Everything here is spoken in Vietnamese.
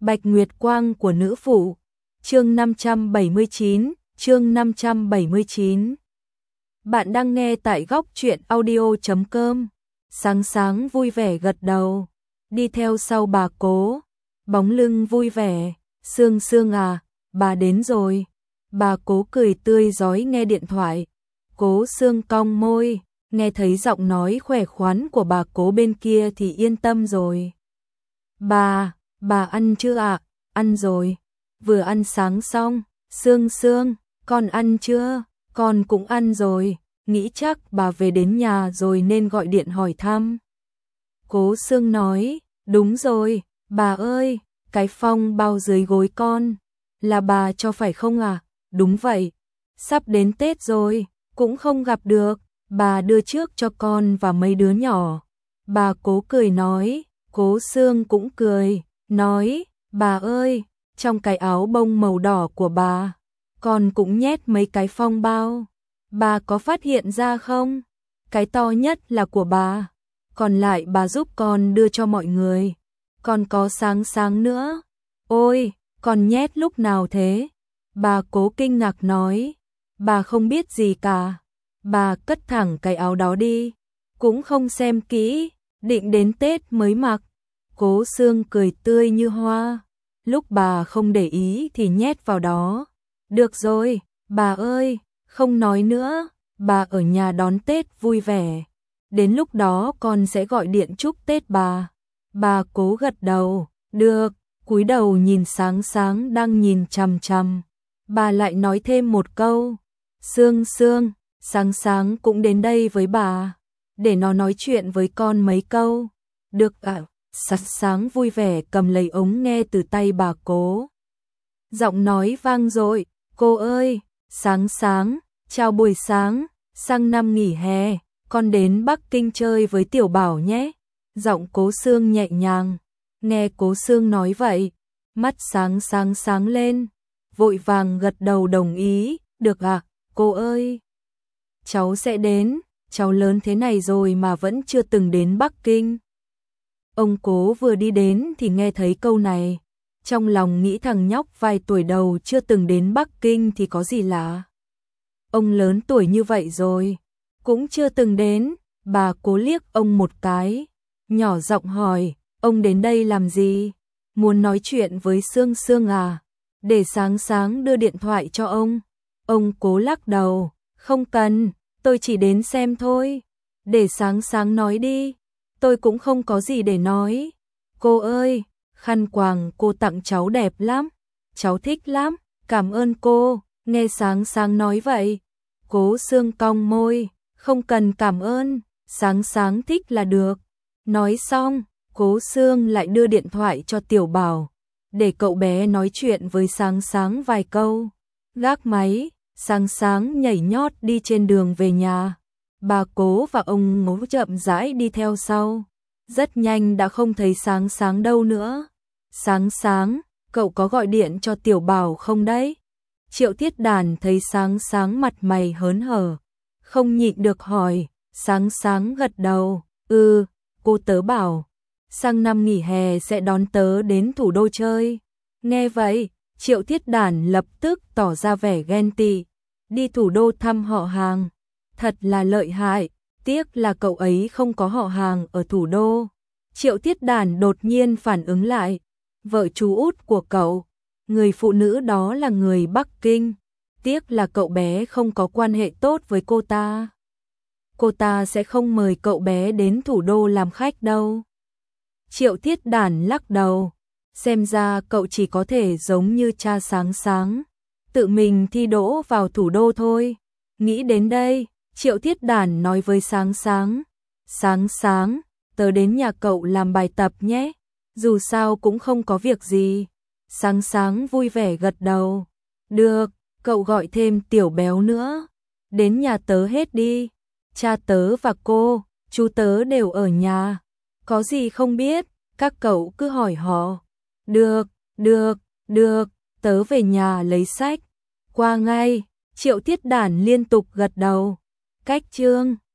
Bạch Nguyệt Quang của nữ phụ. Chương 579, chương 579. Bạn đang nghe tại góc truyện audio.com. Sáng sáng vui vẻ gật đầu, đi theo sau bà Cố, bóng lưng vui vẻ. Sương Sương à, bà đến rồi. Bà Cố cười tươi rói nghe điện thoại. Cố Sương cong môi, nghe thấy giọng nói khỏe khoắn của bà Cố bên kia thì yên tâm rồi. Bà ăn chưa ạ? Ăn rồi. Vừa ăn sáng xong. Sương Sương, con ăn chưa? Con cũng ăn rồi. Nghĩ chắc bà về đến nhà rồi nên gọi điện hỏi thăm. Cố Sương nói, đúng rồi, bà ơi, cái phong bao dưới gối con, là bà cho phải không à? Đúng vậy, sắp đến Tết rồi, cũng không gặp được, bà đưa trước cho con và mấy đứa nhỏ. Bà Cố cười nói, Cố Sương cũng cười, nói, bà ơi, trong cái áo bông màu đỏ của bà, con cũng nhét mấy cái phong bao. Bà có phát hiện ra không? Cái to nhất là của bà, còn lại bà giúp con đưa cho mọi người. Còn có sáng sáng nữa. Ôi, con nhét lúc nào thế? Bà Cố kinh ngạc nói, bà không biết gì cả. Bà cất thẳng cái áo đó đi, cũng không xem kỹ, định đến Tết mới mặc. Cố Sương cười tươi như hoa, lúc bà không để ý thì nhét vào đó. Được rồi, bà ơi, không nói nữa, bà ở nhà đón Tết vui vẻ. Đến lúc đó con sẽ gọi điện chúc Tết bà. Bà Cố gật đầu, được, cúi đầu nhìn sáng sáng đang nhìn chằm chằm. Bà lại nói thêm một câu, Sương Sương, sáng sáng cũng đến đây với bà, để nó nói chuyện với con mấy câu. Được ạ. Sáng vui vẻ cầm lấy ống nghe từ tay bà Cố. Giọng nói vang dội, cô ơi, sáng sáng, chào buổi sáng, sang năm nghỉ hè, con đến Bắc Kinh chơi với Tiểu Bảo nhé. Giọng Cố Sương nhẹ nhàng, nghe Cố Sương nói vậy, mắt sáng sáng lên, vội vàng gật đầu đồng ý, được ạ, cô ơi. Cháu sẽ đến, cháu lớn thế này rồi mà vẫn chưa từng đến Bắc Kinh. Ông Cố vừa đi đến thì nghe thấy câu này, trong lòng nghĩ thằng nhóc vài tuổi đầu chưa từng đến Bắc Kinh thì có gì lạ. Ông lớn tuổi như vậy rồi, cũng chưa từng đến. Bà Cố liếc ông một cái, nhỏ giọng hỏi, ông đến đây làm gì? Muốn nói chuyện với Sương Sương à? Để sáng sáng đưa điện thoại cho ông. Ông Cố lắc đầu, không cần, tôi chỉ đến xem thôi. Để sáng sáng nói đi, tôi cũng không có gì để nói. Cô ơi, khăn quàng cô tặng cháu đẹp lắm, cháu thích lắm, cảm ơn cô. Nghe sáng sáng nói vậy, Cố Sương cong môi, không cần cảm ơn, sáng sáng thích là được. Nói xong, Cố Sương lại đưa điện thoại cho Tiểu Bảo, để cậu bé nói chuyện với sáng sáng vài câu. Gác máy, sáng sáng nhảy nhót đi trên đường về nhà. Bà Cố và ông Ngố chậm rãi đi theo sau. Rất nhanh đã không thấy sáng sáng đâu nữa. Sáng sáng, cậu có gọi điện cho Tiểu Bảo không đấy? Triệu Thiết Đàn thấy sáng sáng mặt mày hớn hở, không nhịn được hỏi. Sáng sáng gật đầu, cô tớ bảo, sang năm nghỉ hè sẽ đón tớ đến thủ đô chơi. Nghe vậy, Triệu Thiết Đàn lập tức tỏ ra vẻ ghen tị. Đi thủ đô thăm họ hàng, thật là lợi hại, tiếc là cậu ấy không có họ hàng ở thủ đô. Triệu Thiết Đàn đột nhiên phản ứng lại, vợ chú út của cậu, người phụ nữ đó là người Bắc Kinh, tiếc là cậu bé không có quan hệ tốt với cô ta. Cô ta sẽ không mời cậu bé đến thủ đô làm khách đâu. Triệu Thiết Đàn lắc đầu, xem ra cậu chỉ có thể giống như cha sáng sáng, tự mình thi đỗ vào thủ đô thôi. Nghĩ đến đây, Triệu Thiết Đàn nói với sáng sáng, sáng sáng, tớ đến nhà cậu làm bài tập nhé, dù sao cũng không có việc gì. Sáng sáng vui vẻ gật đầu, được, cậu gọi thêm Tiểu Béo nữa, đến nhà tớ hết đi. Cha tớ và cô, chú tớ đều ở nhà, có gì không biết, các cậu cứ hỏi họ. Được, tớ về nhà lấy sách, qua ngay. Triệu Thiết Đàn liên tục gật đầu. Cách chương